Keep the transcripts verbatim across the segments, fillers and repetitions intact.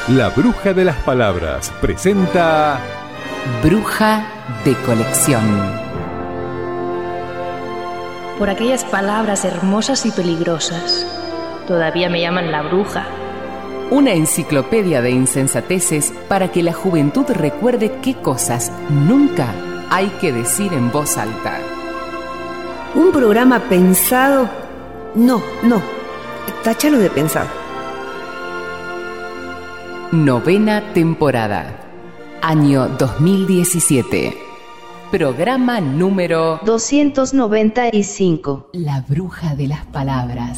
La Bruja de las Palabras presenta Bruja de Colección. Por aquellas palabras hermosas y peligrosas, todavía me llaman la bruja. Una enciclopedia de insensateces para que la juventud recuerde qué cosas nunca hay que decir en voz alta. Un programa pensado... No, no, táchalo de pensado. Novena temporada, año dos mil diecisiete. Programa número doscientos noventa y cinco. La Bruja de las Palabras.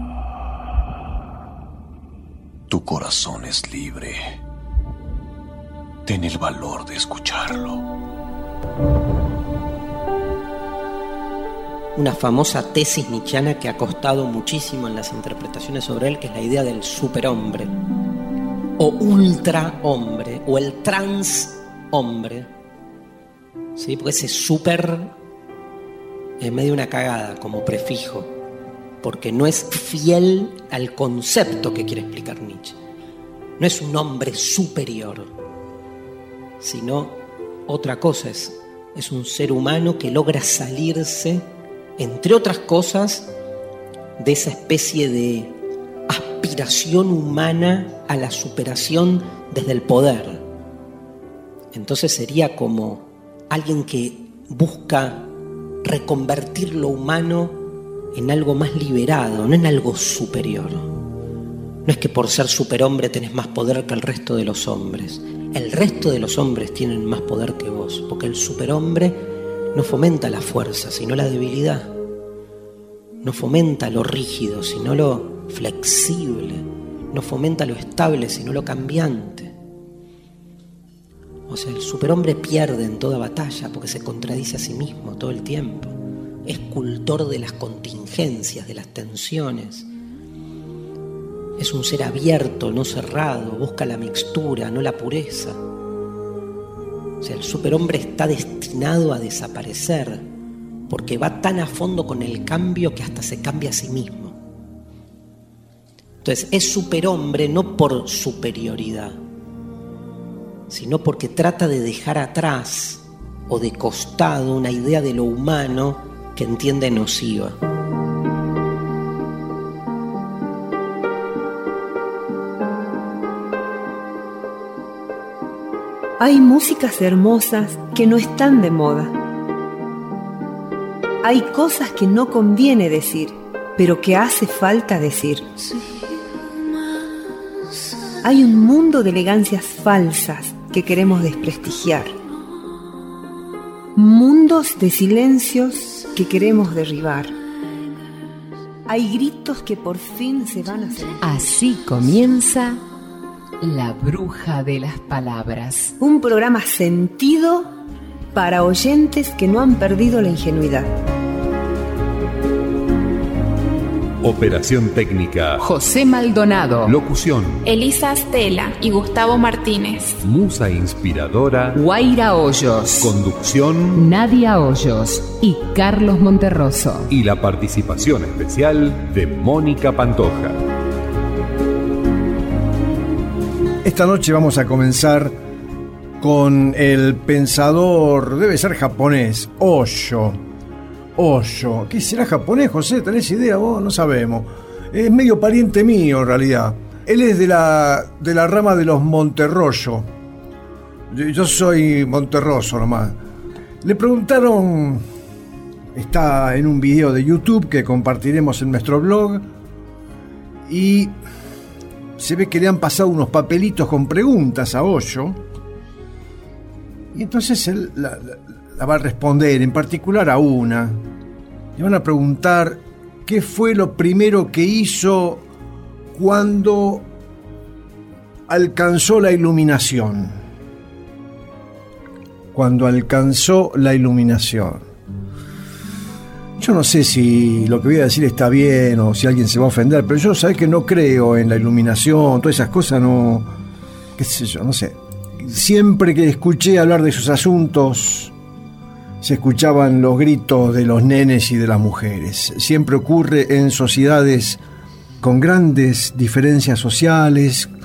Tu corazón es libre. Ten el valor de escucharlo. Una famosa tesis nietzscheana que ha costado muchísimo en las interpretaciones sobre él, que es la idea del superhombre, o ultrahombre, o el transhombre. ¿Sí? Porque ese super es medio una cagada como prefijo, porque no es fiel al concepto que quiere explicar Nietzsche. No es un hombre superior, sino otra cosa, es, es un ser humano que logra salirse, entre otras cosas, de esa especie de aspiración humana a la superación desde el poder. Entonces sería como alguien que busca reconvertir lo humano en algo más liberado, no en algo superior. No es que por ser superhombre tenés más poder que el resto de los hombres. El resto de los hombres tienen más poder que vos, porque el superhombre no fomenta la fuerza, sino la debilidad. No fomenta lo rígido, sino lo flexible. No fomenta lo estable, sino lo cambiante. O sea, el superhombre pierde en toda batalla porque se contradice a sí mismo todo el tiempo. Es cultor de las contingencias, de las tensiones. Es un ser abierto, no cerrado. Busca la mixtura, no la pureza. O sea, el superhombre está destinado a desaparecer porque va tan a fondo con el cambio que hasta se cambia a sí mismo. Entonces, es superhombre no por superioridad, sino porque trata de dejar atrás o de costado una idea de lo humano que entiende nociva. Hay músicas hermosas que no están de moda. Hay cosas que no conviene decir, pero que hace falta decir. Hay un mundo de elegancias falsas que queremos desprestigiar. Mundos de silencios que queremos derribar. Hay gritos que por fin se van a hacer. Así comienza La Bruja de las Palabras. Un programa sentido para oyentes que no han perdido la ingenuidad. Operación técnica José Maldonado. Locución Elisa Stella y Gustavo Martínez. Musa inspiradora Guaira Hoyos. Conducción Nadia Hoyos y Carlos Monterroso. y la participación especial de Mónica Pantoja. Esta noche vamos a comenzar con el pensador, debe ser japonés, Osho. Osho. ¿Qué será japonés, José? ¿Tenés idea vos? No sabemos. Es medio pariente mío, en realidad. Él es de la, de la rama de los Monterroso. Yo, yo soy Monterroso nomás. Le preguntaron, está en un video de YouTube que compartiremos en nuestro blog, y se ve que le han pasado unos papelitos con preguntas a Osho, y entonces él la, la, la va a responder, en particular a una. Le van a preguntar qué fue lo primero que hizo cuando alcanzó la iluminación. Cuando alcanzó la iluminación. Yo no sé si lo que voy a decir está bien o si alguien se va a ofender, pero yo sabés que no creo en la iluminación, todas esas cosas, no, qué sé yo, no sé. Siempre que escuché hablar de esos asuntos, se escuchaban los gritos de los nenes y de las mujeres. Siempre ocurre en sociedades con grandes diferencias sociales,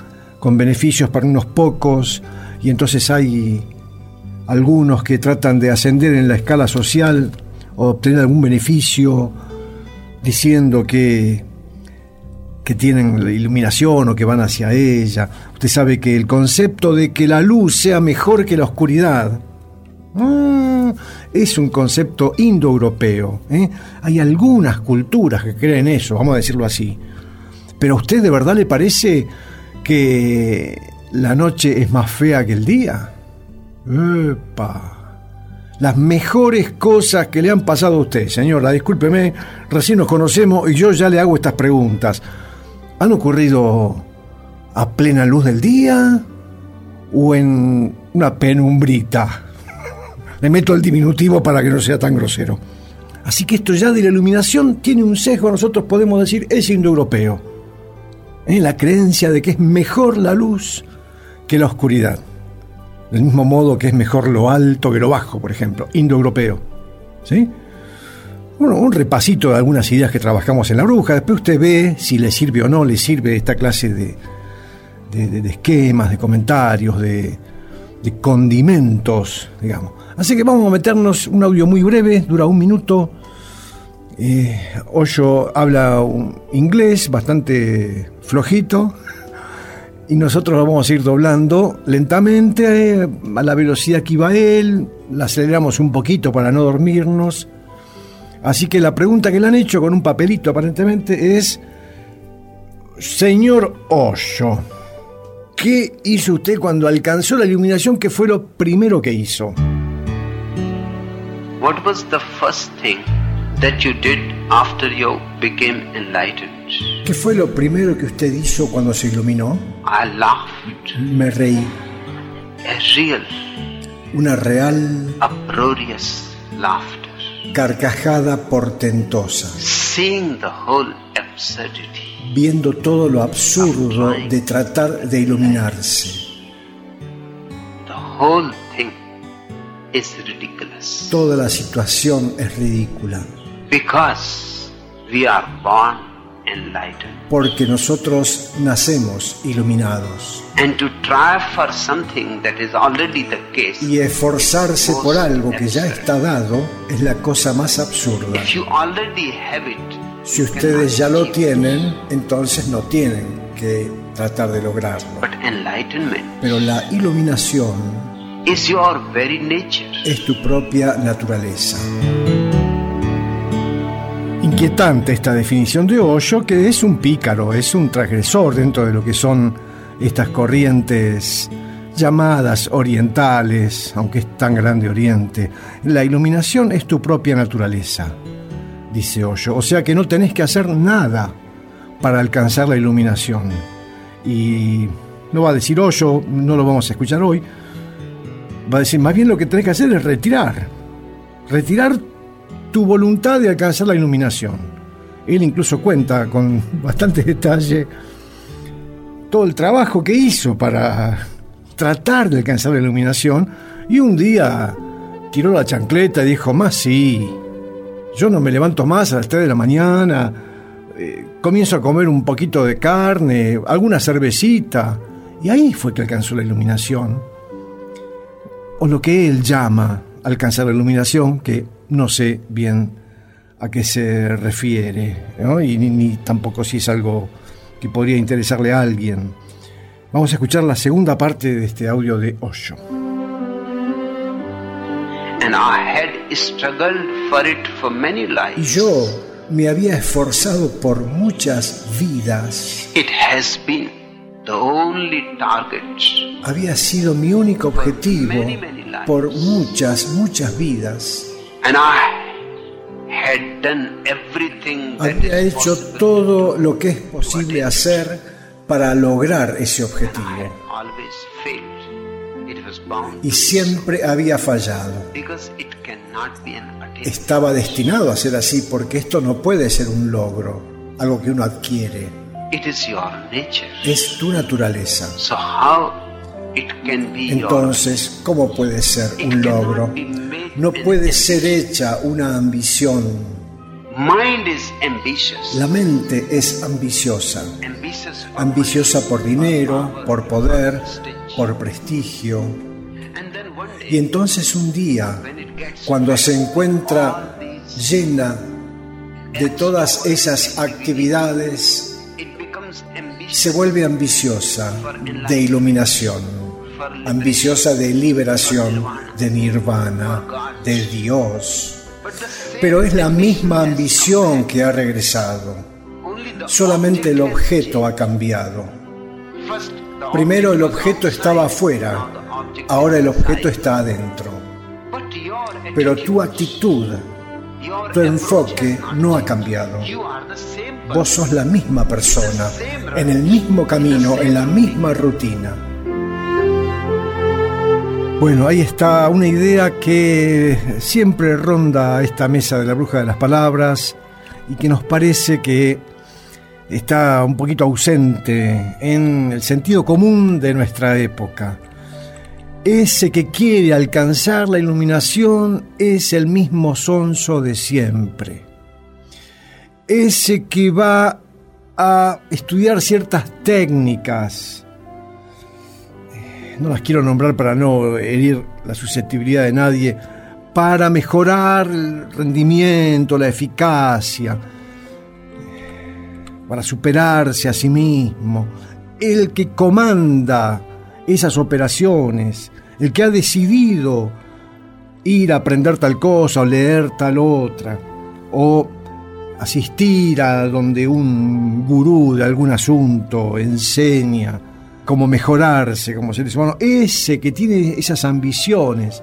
con beneficios para unos pocos, y entonces hay algunos que tratan de ascender en la escala social o obtener algún beneficio diciendo que, que tienen la iluminación o que van hacia ella. Usted sabe que el concepto de que la luz sea mejor que la oscuridad ah, es un concepto indoeuropeo, ¿eh? Hay algunas culturas que creen eso, vamos a decirlo así. ¿Pero a usted de verdad le parece que la noche es más fea que el día? ¡Epa! Las mejores cosas que le han pasado a usted, señora, discúlpeme, recién nos conocemos y yo ya le hago estas preguntas. ¿Han ocurrido a plena luz del día o en una penumbrita? Le meto el diminutivo para que no sea tan grosero. Así que esto ya de la iluminación tiene un sesgo, nosotros podemos decir, es indoeuropeo. ¿Eh? La creencia de que es mejor la luz que la oscuridad. Del mismo modo que es mejor lo alto que lo bajo, por ejemplo, indoeuropeo. ¿Sí? Bueno, un repasito de algunas ideas que trabajamos en La Bruja. Después usted ve si le sirve o no le sirve esta clase de, de, de, de esquemas, de comentarios, de, de condimentos, digamos. Así que vamos a meternos un audio muy breve, dura un minuto. Eh, Osho habla un inglés bastante flojito. Y nosotros lo vamos a ir doblando lentamente, eh, a la velocidad que iba él, la aceleramos un poquito para no dormirnos. Así que la pregunta que le han hecho con un papelito aparentemente es: señor Osho, ¿qué hizo usted cuando alcanzó la iluminación? ¿Qué fue lo primero que hizo? What was the first thing that you did after you became enlightened? ¿Qué fue lo primero que usted hizo cuando se iluminó? I laughed. Me reí. A real, una real, uproarious laughter. Carcajada portentosa. Seeing the whole absurdity. Viendo todo lo absurdo de tratar de iluminarse. The whole thing is ridiculous. Toda la situación es ridícula. Because we are born enlightened. Porque nosotros nacemos iluminados. And to try for something that is already the case. Y esforzarse por algo que ya está dado es la cosa más absurda. If you already have it, si ustedes ya lo tienen, entonces no tienen que tratar de lograrlo. But enlightenment Pero la iluminación is your very nature. Es tu propia naturaleza. Inquietante esta definición de Osho, que es un pícaro, es un transgresor dentro de lo que son estas corrientes llamadas orientales, aunque es tan grande Oriente. La iluminación es tu propia naturaleza, dice Osho. O sea que no tenés que hacer nada para alcanzar la iluminación. Y no va a decir Osho, no lo vamos a escuchar hoy, va a decir más bien lo que tenés que hacer es retirar, retirar tu voluntad de alcanzar la iluminación. Él incluso cuenta con bastante detalle todo el trabajo que hizo para tratar de alcanzar la iluminación, y un día tiró la chancleta y dijo: más sí, yo no me levanto más a las tres de la mañana, eh, comienzo a comer un poquito de carne, alguna cervecita, y ahí fue que alcanzó la iluminación, o lo que él llama alcanzar la iluminación, que no sé bien a qué se refiere, ¿no? Y ni, ni tampoco si es algo que podría interesarle a alguien. Vamos a escuchar la segunda parte de este audio de Osho. And I had struggled for it for many lives. Y yo me había esforzado por muchas vidas. It has been the only target. Había sido mi único objetivo many, many por muchas, muchas vidas. And I had done everything that Había is hecho possible todo lo que es posible hacer para lograr ese objetivo. always failed. It was bound Y siempre había fallado. because it cannot be an attainment. Estaba destinado a ser así, porque esto no puede ser un logro, algo que uno adquiere. It is your nature. Es tu naturaleza. So how it can be Entonces, ¿cómo puede ser un logro? No puede ser hecha una ambición, mind is ambitious. La mente es ambiciosa. Ambiciosa por dinero, por poder, por prestigio. Y entonces un día, cuando se encuentra llena de todas esas actividades, se vuelve ambiciosa de iluminación, ambiciosa de liberación, de nirvana, de Dios. Pero es la misma ambición que ha regresado. Solamente el objeto ha cambiado. Primero el objeto estaba afuera, ahora el objeto está adentro. Pero tu actitud, tu enfoque no ha cambiado. Vos sos la misma persona, en el mismo camino, en la misma rutina. Bueno, ahí está una idea que siempre ronda esta mesa de la bruja de las palabras y que nos parece que está un poquito ausente en el sentido común de nuestra época. Ese que quiere alcanzar la iluminación es el mismo sonso de siempre. Ese que va a estudiar ciertas técnicas, no las quiero nombrar para no herir la susceptibilidad de nadie, para mejorar el rendimiento, la eficacia, para superarse a sí mismo, el que comanda esas operaciones, el que ha decidido ir a aprender tal cosa o leer tal otra, o asistir a donde un gurú de algún asunto enseña cómo mejorarse como seres humanos, ese que tiene esas ambiciones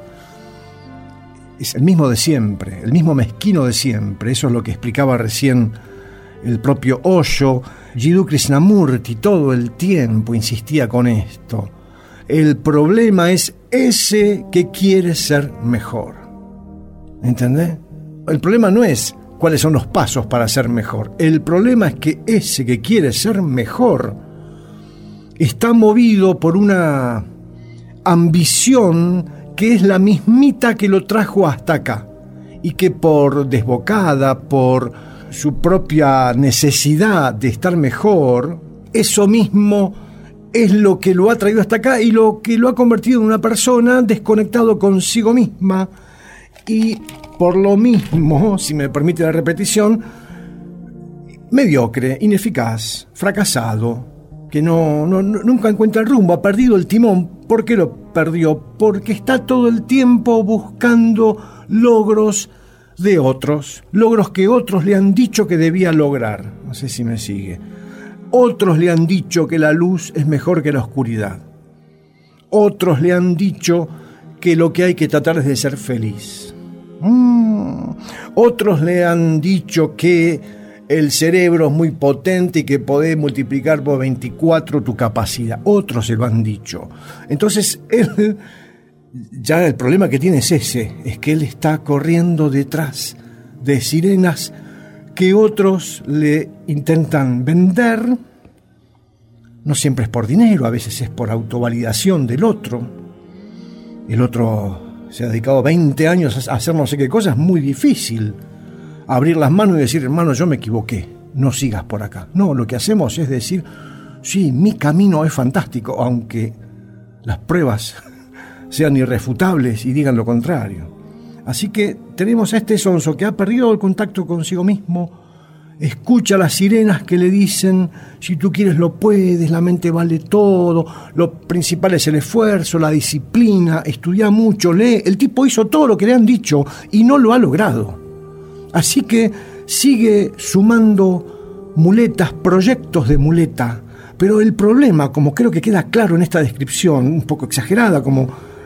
es el mismo de siempre, el mismo mezquino de siempre. Eso es lo que explicaba recién el propio Osho. Jiddu Krishnamurti todo el tiempo insistía con esto. El problema es ese que quiere ser mejor. ¿Entendés? El problema no es cuáles son los pasos para ser mejor. El problema es que ese que quiere ser mejor está movido por una ambición que es la mismita que lo trajo hasta acá y que por desbocada, por su propia necesidad de estar mejor, eso mismo es lo que lo ha traído hasta acá y lo que lo ha convertido en una persona desconectado consigo misma y por lo mismo, si me permite la repetición, mediocre, ineficaz, fracasado, que no, no, nunca encuentra el rumbo, ha perdido el timón. ¿Por qué lo perdió? Porque está todo el tiempo buscando logros de otros, logros que otros le han dicho que debía lograr. No sé si me sigue. Otros le han dicho que la luz es mejor que la oscuridad. Otros le han dicho que lo que hay que tratar es de ser feliz. Mm. Otros le han dicho que el cerebro es muy potente y que podés multiplicar por veinticuatro tu capacidad. Otros se lo han dicho. Entonces, él, ya el problema que tiene es ese, es que él está corriendo detrás de sirenas que otros le intentan vender. No siempre es por dinero, a veces es por autovalidación del otro. El otro se ha dedicado veinte años a hacer no sé qué cosa, es muy difícil abrir las manos y decir, hermano, yo me equivoqué, no sigas por acá. No, lo que hacemos es decir, sí, mi camino es fantástico, aunque las pruebas sean irrefutables y digan lo contrario. Así que tenemos a este sonso que ha perdido el contacto consigo mismo, escucha las sirenas que le dicen, si tú quieres lo puedes, la mente vale todo, lo principal es el esfuerzo, la disciplina, estudia mucho, lee. El tipo hizo todo lo que le han dicho y no lo ha logrado. Así que sigue sumando muletas, proyectos de muleta. Pero el problema, como creo que queda claro en esta descripción, un poco exagerada, como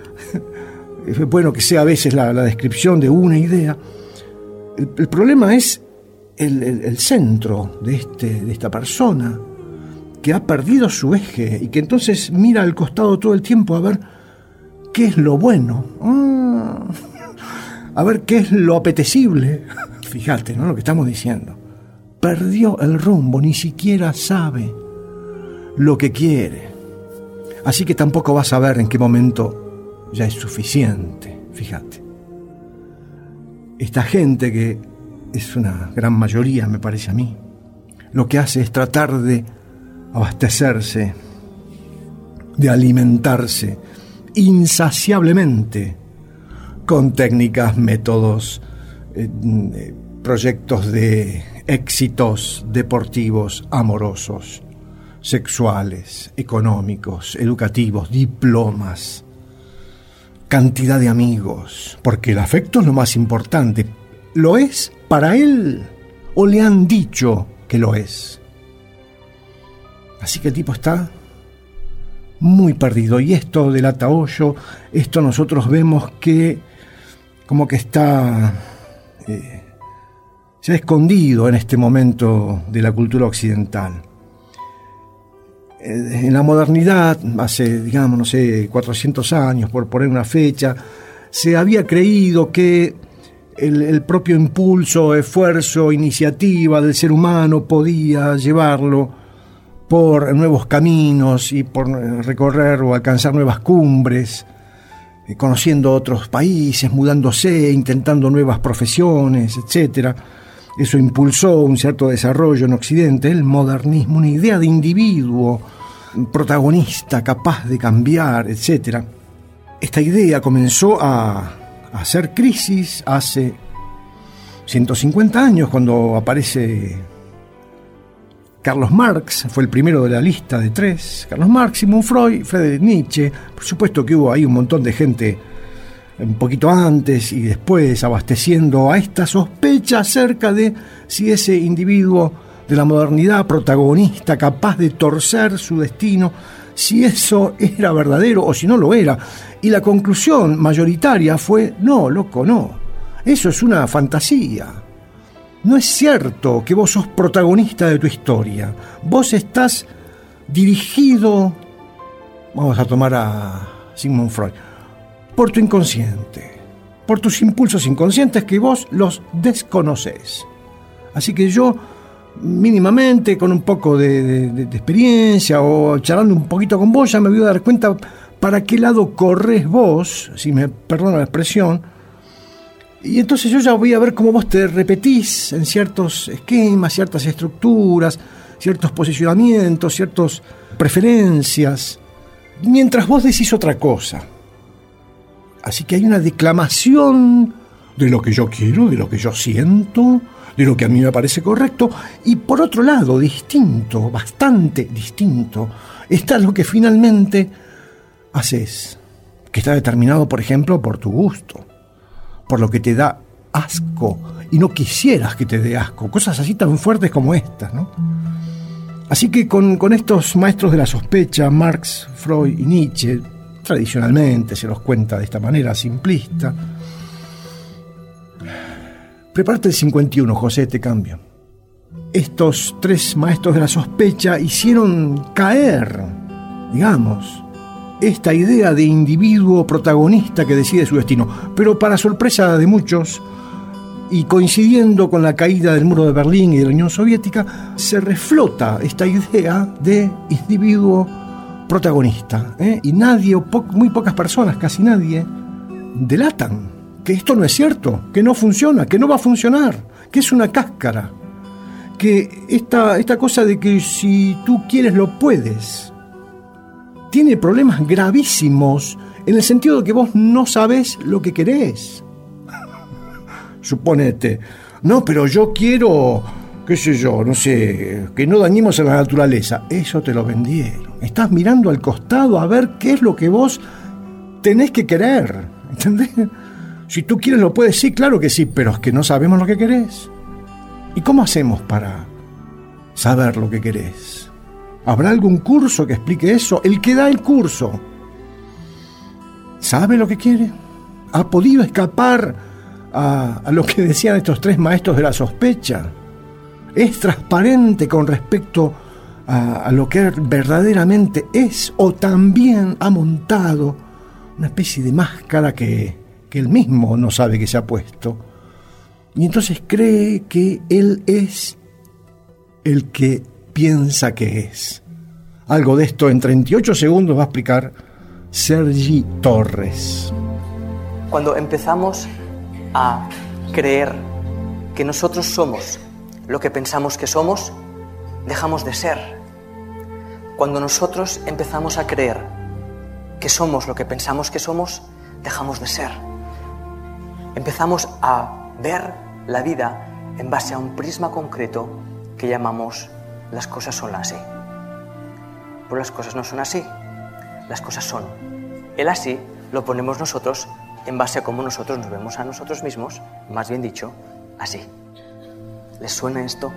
es bueno que sea a veces la, la descripción de una idea, el, el problema es el, el, el centro de, este, de esta persona, que ha perdido su eje y que entonces mira al costado todo el tiempo a ver qué es lo bueno, ah, a ver qué es lo apetecible. Fíjate, ¿no? Lo que estamos diciendo. Perdió el rumbo, ni siquiera sabe lo que quiere. Así que tampoco va a saber en qué momento ya es suficiente. Fíjate. Esta gente que es una gran mayoría, me parece a mí, lo que hace es tratar de abastecerse, de alimentarse insaciablemente con técnicas, métodos, eh, eh, proyectos de éxitos deportivos, amorosos, sexuales, económicos, educativos, diplomas, cantidad de amigos, porque el afecto es lo más importante. ¿Lo es para él o le han dicho que lo es? Así que el tipo está muy perdido, y esto delata Hoyo, esto nosotros vemos que como que está eh, se ha escondido en este momento de la cultura occidental. Eh, en la modernidad, hace, digamos, no sé, cuatrocientos años, por poner una fecha, se había creído que el, el propio impulso, esfuerzo, iniciativa del ser humano podía llevarlo por nuevos caminos y por recorrer o alcanzar nuevas cumbres, eh, conociendo otros países, mudándose, intentando nuevas profesiones, etcétera. Eso impulsó un cierto desarrollo en Occidente, el modernismo, una idea de individuo, protagonista, capaz de cambiar, etcétera. Esta idea comenzó a, a hacer crisis hace ciento cincuenta años, cuando aparece Carlos Marx, fue el primero de la lista de tres. Carlos Marx, Sigmund Freud, Friedrich Nietzsche. Por supuesto que hubo ahí un montón de gente un poquito antes y después abasteciendo a esta sospecha acerca de si ese individuo de la modernidad, protagonista, capaz de torcer su destino, si eso era verdadero o si no lo era. Y la conclusión mayoritaria fue: no, loco, no. Eso es una fantasía. No es cierto que vos sos protagonista de tu historia. Vos estás dirigido, vamos a tomar a Sigmund Freud, por tu inconsciente, por tus impulsos inconscientes que vos los desconocés. Así que yo, mínimamente, con un poco de, de, de experiencia o charlando un poquito con vos, ya me voy a dar cuenta para qué lado corres vos, si me perdona la expresión. Y entonces yo ya voy a ver cómo vos te repetís en ciertos esquemas, ciertas estructuras, ciertos posicionamientos, ciertas preferencias, mientras vos decís otra cosa. Así que hay una declamación de lo que yo quiero, de lo que yo siento, de lo que a mí me parece correcto, y por otro lado, distinto, bastante distinto, está lo que finalmente haces, que está determinado, por ejemplo, por tu gusto, por lo que te da asco y no quisieras que te dé asco, cosas así tan fuertes como estas, ¿no? Así que con, con estos maestros de la sospecha, Marx, Freud y Nietzsche, tradicionalmente se los cuenta de esta manera simplista. Prepárate el cincuenta y uno, José, te cambio. Estos tres maestros de la sospecha hicieron caer, digamos, esta idea de individuo protagonista que decide su destino. Pero para sorpresa de muchos, y coincidiendo con la caída del muro de Berlín y de la Unión Soviética, se reflota esta idea de individuo protagonista, ¿eh? Y nadie, o po- muy pocas personas, casi nadie, delatan que esto no es cierto, que no funciona, que no va a funcionar, que es una cáscara, que esta, esta cosa de que si tú quieres lo puedes, tiene problemas gravísimos en el sentido de que vos no sabés lo que querés. Suponete, no, pero yo quiero, qué sé yo, no sé, que no dañemos a la naturaleza. Eso te lo vendieron. Estás mirando al costado a ver qué es lo que vos tenés que querer, ¿entendés? Si tú quieres lo puedes, sí, claro que sí, pero es que no sabemos lo que querés. ¿Y cómo hacemos para saber lo que querés? ¿Habrá algún curso que explique eso? El que da el curso ¿sabe lo que quiere? ¿Ha podido escapar a, a lo que decían estos tres maestros de la sospecha? ¿Es transparente con respecto a, a lo que verdaderamente es? ¿O también ha montado una especie de máscara que, que él mismo no sabe que se ha puesto? Y entonces cree que él es el que piensa que es. Algo de esto en treinta y ocho segundos va a explicar Sergi Torres. Cuando empezamos a creer que nosotros somos lo que pensamos que somos, dejamos de ser. Cuando nosotros empezamos a creer que somos lo que pensamos que somos, dejamos de ser. Empezamos a ver la vida en base a un prisma concreto que llamamos las cosas son así. Pero las cosas no son así, las cosas son. El así lo ponemos nosotros en base a cómo nosotros nos vemos a nosotros mismos, más bien dicho, así. ¿Les suena esto?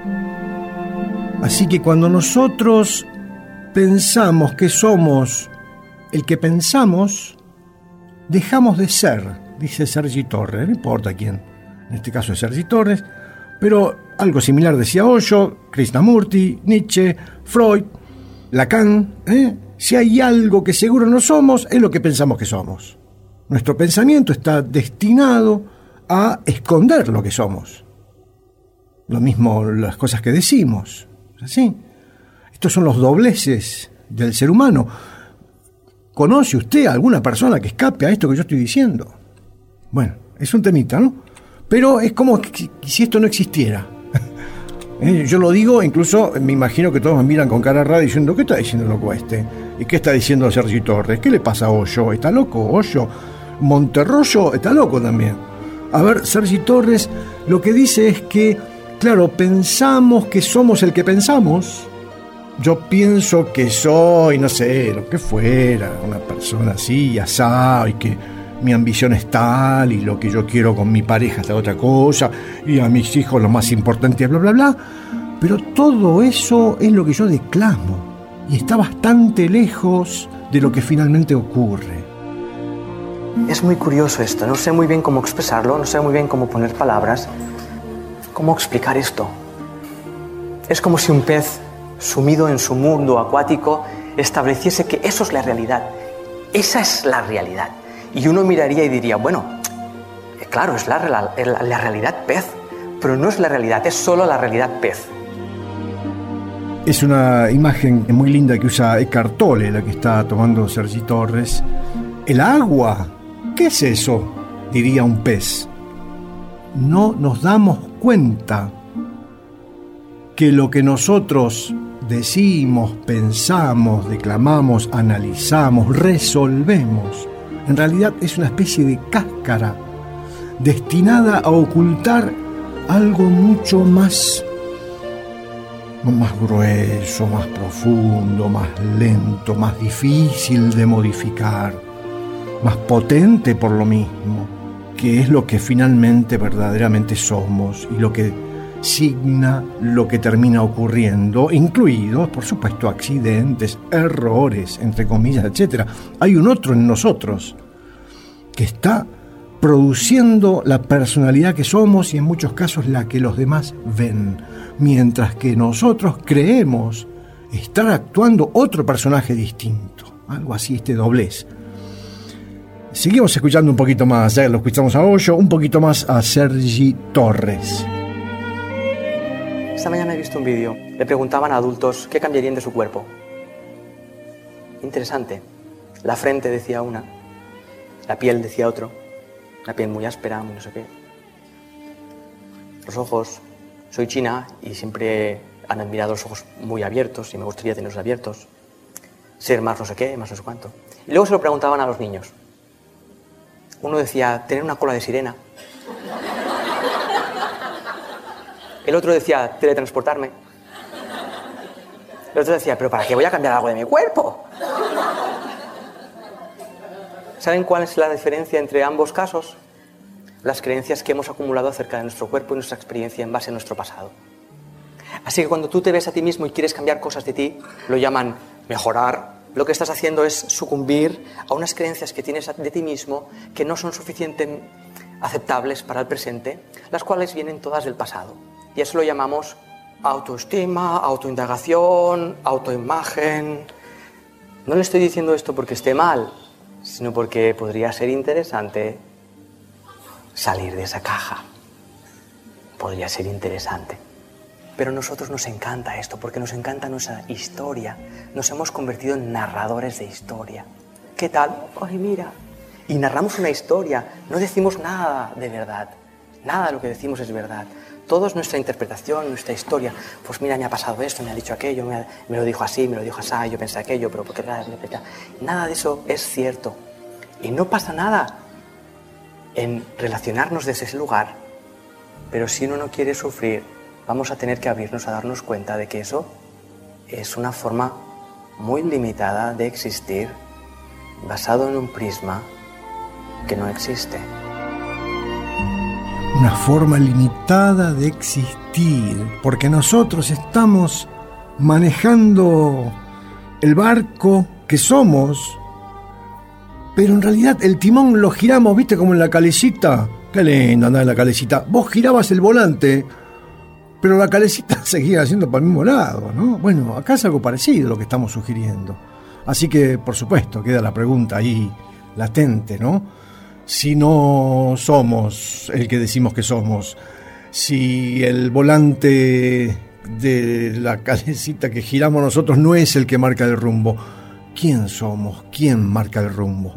Así que cuando nosotros pensamos que somos el que pensamos, dejamos de ser, dice Sergi Torres, no importa quién, en este caso es Sergi Torres, pero algo similar decía Osho, Krishnamurti, Nietzsche, Freud, Lacan, ¿eh? Si hay algo que seguro no somos, es lo que pensamos que somos. Nuestro pensamiento está destinado a esconder lo que somos. Lo mismo las cosas que decimos, ¿sí? Estos son los dobleces del ser humano. ¿Conoce usted a alguna persona que escape a esto que yo estoy diciendo? Bueno, es un temita, ¿no? Pero es como que, que si esto no existiera. ¿Eh? Yo lo digo, incluso me imagino que todos me miran con cara rara diciendo, ¿qué está diciendo el loco este? ¿Y qué está diciendo Sergi Torres? ¿Qué le pasa a Osho? ¿Está loco Osho? Monterroso está loco también. A ver, Sergi Torres lo que dice es que, claro, pensamos que somos el que pensamos. Yo pienso que soy, no sé, lo que fuera, una persona así, asá, y que mi ambición es tal, y lo que yo quiero con mi pareja es la otra cosa, y a mis hijos lo más importante, bla, bla, bla. Pero todo eso es lo que yo declamo, y está bastante lejos de lo que finalmente ocurre. Es muy curioso esto, no sé muy bien cómo expresarlo, no sé muy bien cómo poner palabras, cómo explicar esto. Es como si un pez sumido en su mundo acuático estableciese que eso es la realidad, esa es la realidad. Y uno miraría y diría, bueno, claro, es la, la, la realidad pez, pero no es la realidad, es solo la realidad pez. Es una imagen muy linda que usa Eckhart Tolle, la que está tomando Sergi Torres. El agua, ¿qué es eso?, diría un pez. No nos damos cuenta que lo que nosotros decimos, pensamos, declamamos, analizamos, resolvemos, en realidad es una especie de cáscara destinada a ocultar algo mucho más, más grueso, más profundo, más lento, más difícil de modificar, más potente por lo mismo, que es lo que finalmente verdaderamente somos y lo que signa lo que termina ocurriendo, incluidos, por supuesto, accidentes, errores, entre comillas, etcétera. Hay un otro en nosotros que está produciendo la personalidad que somos y en muchos casos la que los demás ven, mientras que nosotros creemos estar actuando otro personaje distinto, algo así, este doblez. Seguimos escuchando un poquito más, ya lo escuchamos a Osho, un poquito más a Sergi Torres. Esta mañana he visto un vídeo, le preguntaban a adultos qué cambiarían de su cuerpo. Interesante. La frente decía una, la piel decía otro, la piel muy áspera, muy no sé qué. Los ojos, soy china y siempre han admirado los ojos muy abiertos y me gustaría tenerlos abiertos. Ser más no sé qué, más no sé cuánto. Y luego se lo preguntaban a los niños. Uno decía, tener una cola de sirena. El otro decía, teletransportarme. El otro decía, ¿pero para qué voy a cambiar algo de mi cuerpo? ¿Saben cuál es la diferencia entre ambos casos? Las creencias que hemos acumulado acerca de nuestro cuerpo y nuestra experiencia en base a nuestro pasado. Así que cuando tú te ves a ti mismo y quieres cambiar cosas de ti, lo llaman mejorar. Lo que estás haciendo es sucumbir a unas creencias que tienes de ti mismo que no son suficientemente aceptables para el presente, las cuales vienen todas del pasado. Y eso lo llamamos autoestima, autoindagación, autoimagen. No le estoy diciendo esto porque esté mal, sino porque podría ser interesante salir de esa caja. Podría ser interesante. Pero a nosotros nos encanta esto, porque nos encanta nuestra historia. Nos hemos convertido en narradores de historia. ¿Qué tal? ¡Ay, mira! Y narramos una historia, no decimos nada de verdad. Nada de lo que decimos es verdad. Todo es nuestra interpretación, nuestra historia. Pues mira, me ha pasado esto, me ha dicho aquello, me, ha, me lo dijo así, me lo dijo así, yo pensé aquello, pero porque nada de eso es cierto. Y no pasa nada en relacionarnos desde ese lugar, pero si uno no quiere sufrir, vamos a tener que abrirnos a darnos cuenta de que eso es una forma muy limitada de existir, basado en un prisma que no existe. Una forma limitada de existir, porque nosotros estamos manejando el barco que somos, pero en realidad el timón lo giramos, ¿viste? Como en la calecita. Qué lindo andar en la calecita. Vos girabas el volante, pero la calecita seguía haciendo para el mismo lado, ¿no? Bueno, acá es algo parecido lo que estamos sugiriendo. Así que, por supuesto, queda la pregunta ahí latente, ¿no? Si no somos el que decimos que somos, si el volante de la calecita que giramos nosotros no es el que marca el rumbo, ¿quién somos? ¿Quién marca el rumbo?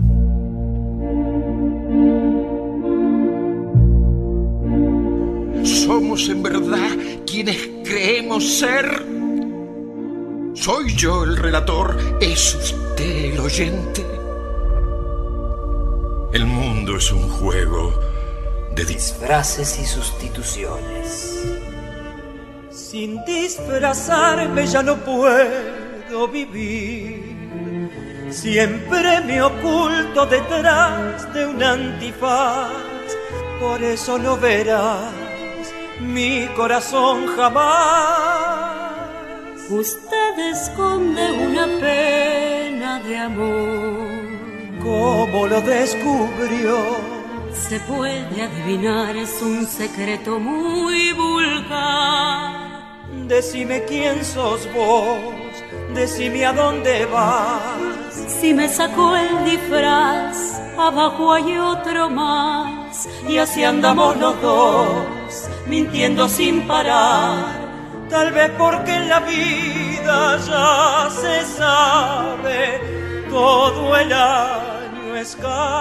¿Somos en verdad quienes creemos ser? ¿Soy yo el relator? ¿Es usted el oyente? El mundo es un juego de disfraces y sustituciones. Sin disfrazarme ya no puedo vivir. Siempre me oculto detrás de un antifaz. Por eso no verás mi corazón jamás. Usted esconde una pena de amor. ¿Cómo lo descubrió? Se puede adivinar, es un secreto muy vulgar. Decime quién sos vos, decime a dónde vas. Si me sacó el disfraz, abajo hay otro más. Y así andamos los dos, mintiendo sin parar. Tal vez porque en la vida ya se sabe, todo el año es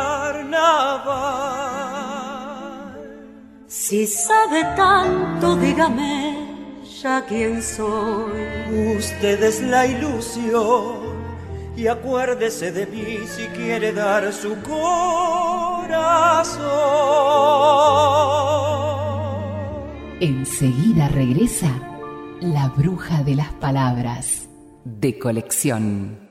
carnaval. Si sabe tanto, dígame ya quién soy. Usted es la ilusión, y acuérdese de mí si quiere dar su corazón. Enseguida regresa La Bruja de las Palabras, de Colección.